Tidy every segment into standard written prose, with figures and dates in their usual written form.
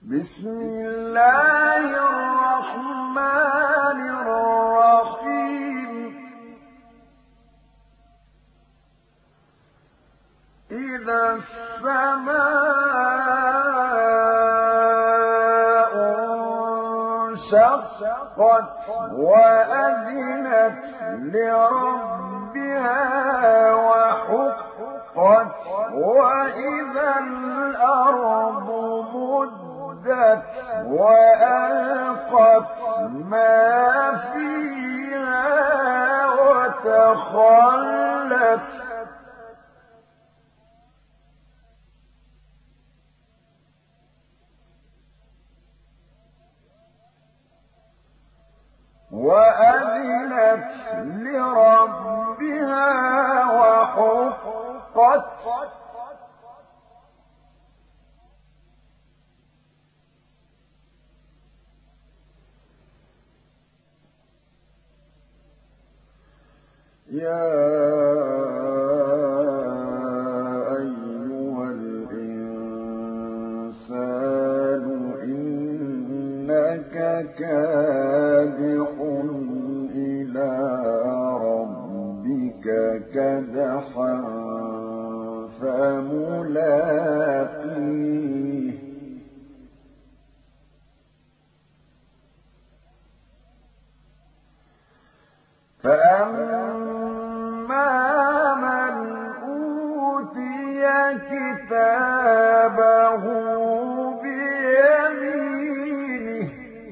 بسم الله الرحمن الرحيم إذا السماء انشقت وأذنت لربها وحقت وإذا الأرض مدت وألقت ما فيها وتخلت وأذنت لربها وحقت يا أيها الإنسان إنك كادح إلى ربك كدحا فملاقيه فأما من أوتي كتابه بيمينه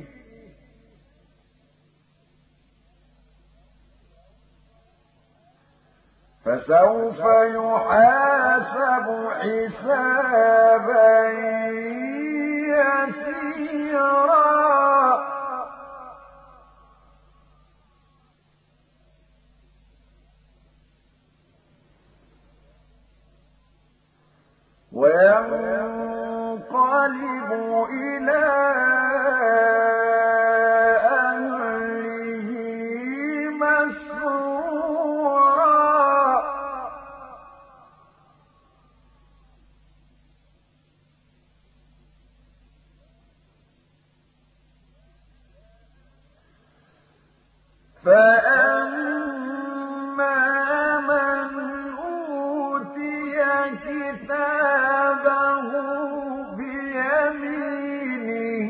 فسوف يحاسب حسابا يسيرا وينقلب إلى أهله مسرورا فأما من أوتي كتابه بيمينه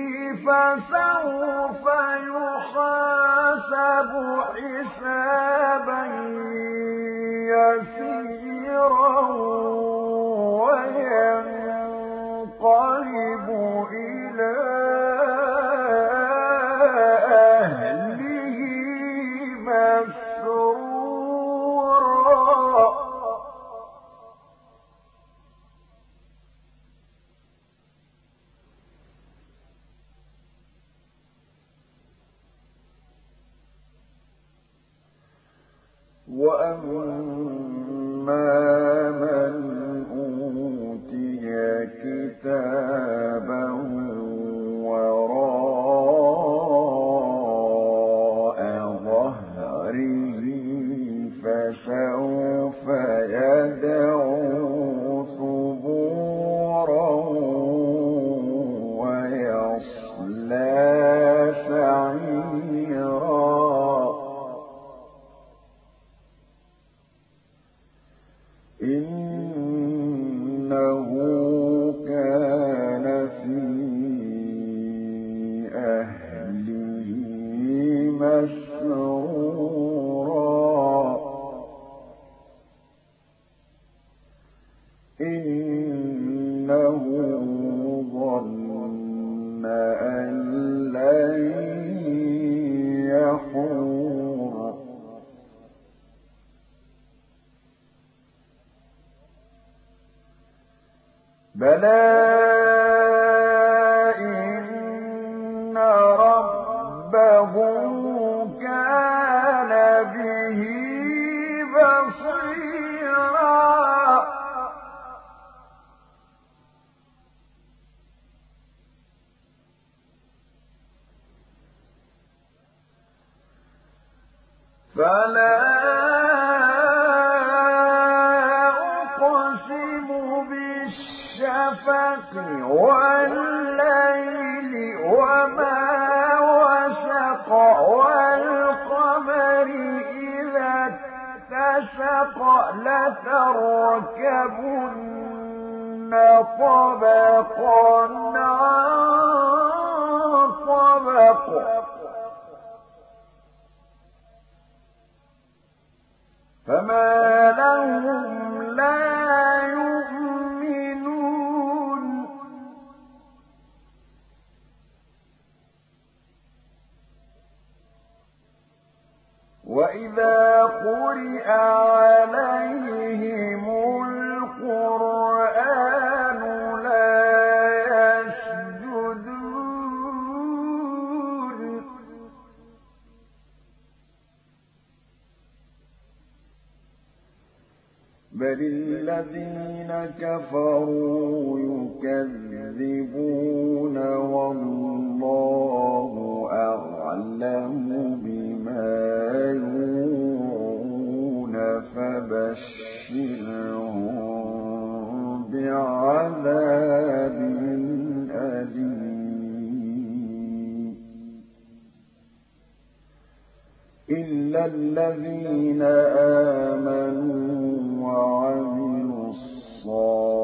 فسوف يحاسب حسابا يسيرا وينقلب إلى أهله مسرورا وأما من أوتي كتابه وراء ظهره فسوف يدعو ثبورا ويصلى سعيرا إنه كان في أهله مسرورا إنه ظن أن لن يحور بلى إن ربه كان به بصيرا فلا أقسم بالشفق والليل لتركبن طبقا عن طبق فما لهم لا يؤمنون وإذا قرئ عليهم القرآن لا يسجدون بل الذين كفروا يكذبون والله أعلم بما يوعون فبشرهم بعذاب أليم إلا الذين آمنوا وعملوا الصالحات